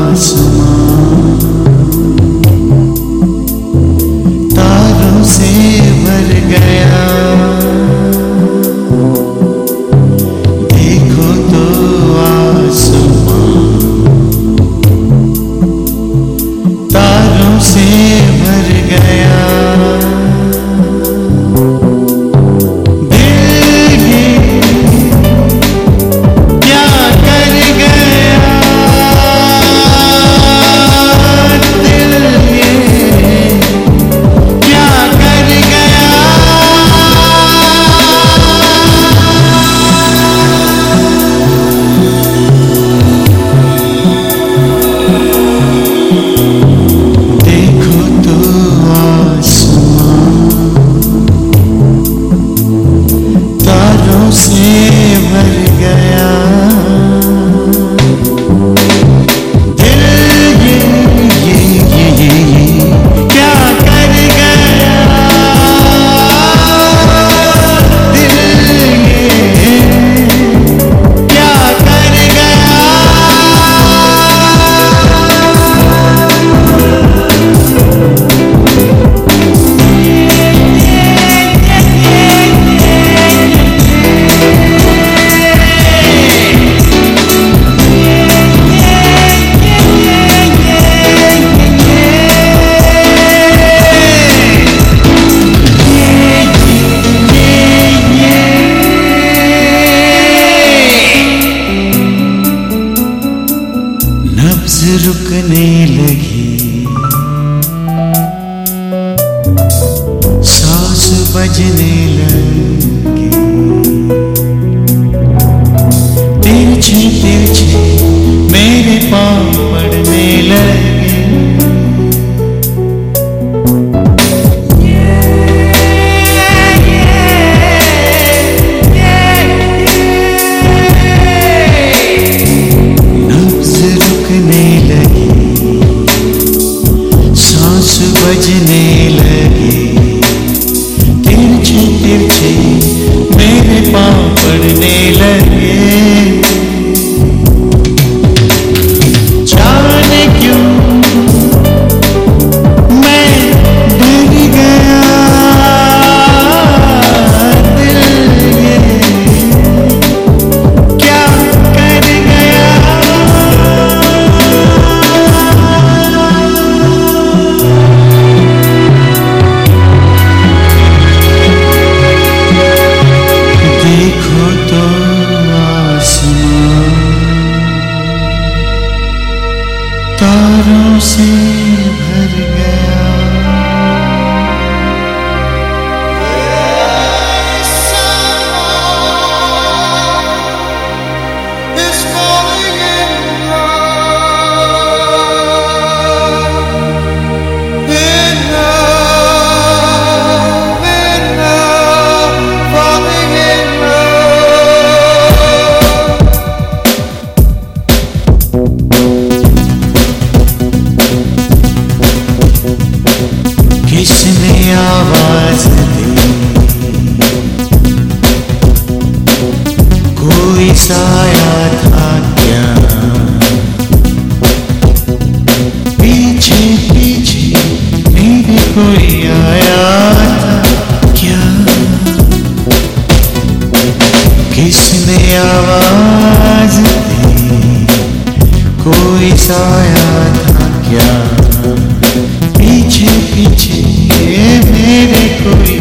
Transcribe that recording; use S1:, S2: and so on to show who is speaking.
S1: आसमां तारों से भर गया। देखो तो आसमां तारों से भर गया। रुकने लगी, सांस बजने लगी, तिरछे तिरछे मेरे पाँव पड़ने लगे। बजने लगे, तिरछे तिरछे मेरे पाँव पड़ने लगे। जाने क्यों मैं डर गया, दिल ये क्या कर गया। देखो तो आसमां तारों से भर गया। किसने आवाज दी, कोई साया था क्या, पीछे पीछे मेरे कोई आया था क्या। किसने आवाज दी, कोई साया था क्या, पीछे पीछे मेरे कोई